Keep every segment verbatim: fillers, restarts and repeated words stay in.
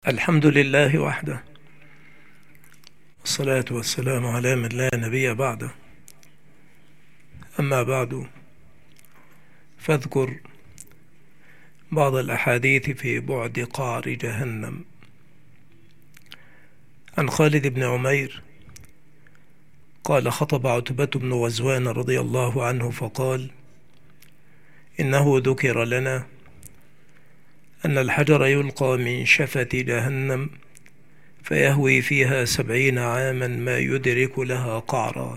الحمد لله وحده، والصلاة والسلام على من لا نبي بعده. أما بعد، فاذكر بعض الأحاديث في بعد قعر جهنم. عن خالد بن عمير قال: خطب عتبة بن غزوان رضي الله عنه فقال: إنه ذكر لنا أن الحجر يلقى من شفة جهنم فيهوي فيها سبعين عاما ما يدرك لها قعرا،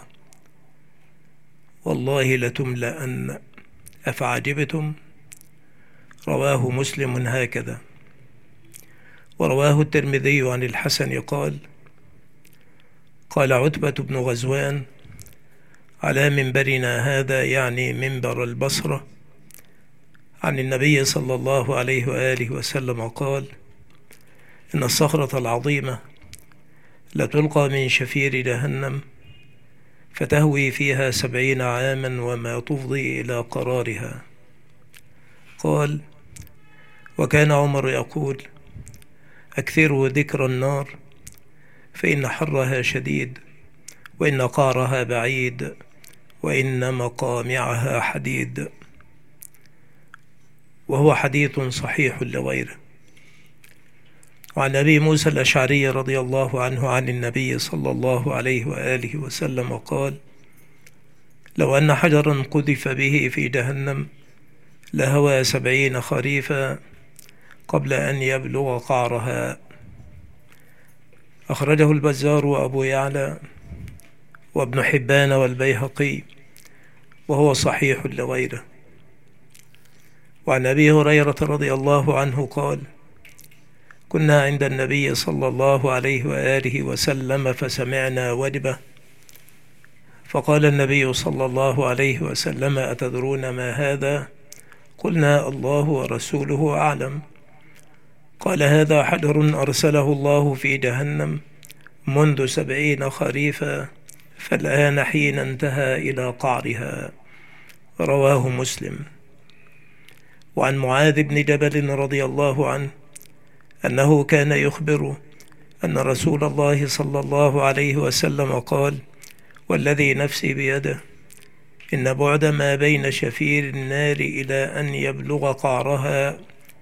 والله لتملأن أفعجبتم. رواه مسلم هكذا. ورواه الترمذي عن الحسن قال: قال عتبة بن غزوان على منبرنا هذا، يعني منبر البصرة، عن النبي صلى الله عليه وآله وسلم قال: إن الصخرة العظيمة لتلقى من شفير جهنم فتهوي فيها سبعين عاما وما تفضي إلى قرارها. قال: وكان عمر يقول: أكثروا ذكر النار فإن حرها شديد، وإن قعرها بعيد، وإن مقامعها حديد. وهو حديث صحيح لغيره. وعن أبي موسى الأشعري رضي الله عنه عن النبي صلى الله عليه وآله وسلم قال: لو أن حجرا قذف به في جهنم لهوى سبعين خريفا قبل أن يبلغ قعرها. أخرجه البزار وأبو يعلى وابن حبان والبيهقي، وهو صحيح لغيره. وعن أبي هريرة رضي الله عنه قال: كنا عند النبي صلى الله عليه وآله وسلم فسمعنا وجبة، فقال النبي صلى الله عليه وسلم: أتدرون ما هذا؟ قلنا: الله ورسوله أعلم. قال: هذا حجر أرسله الله في جهنم منذ سبعين خريفا، فالآن حين انتهى إلى قعرها. رواه مسلم. وعن معاذ بن جبل رضي الله عنه أنه كان يخبر أن رسول الله صلى الله عليه وسلم قال: والذي نفسي بيده إن بعد ما بين شفير النار إلى أن يبلغ قعرها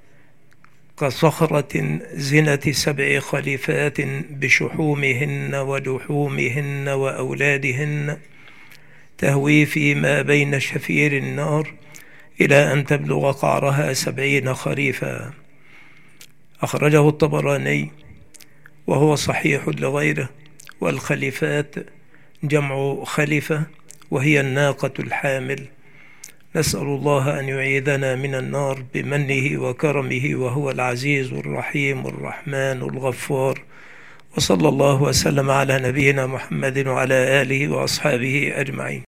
كصخرة زنة سبع خليفات بشحومهن ولحومهن وأولادهن تهوي فيما بين شفير النار إلى أن تبلغ قعرها سبعين خريفا. أخرجه الطبراني، وهو صحيح لغيره. والخليفات جمع خليفة، وهي الناقة الحامل. نسأل الله أن يعيذنا من النار بمنه وكرمه، وهو العزيز الرحيم الرحمن الغفار. وصلى الله وسلم على نبينا محمد وعلى آله وأصحابه أجمعين.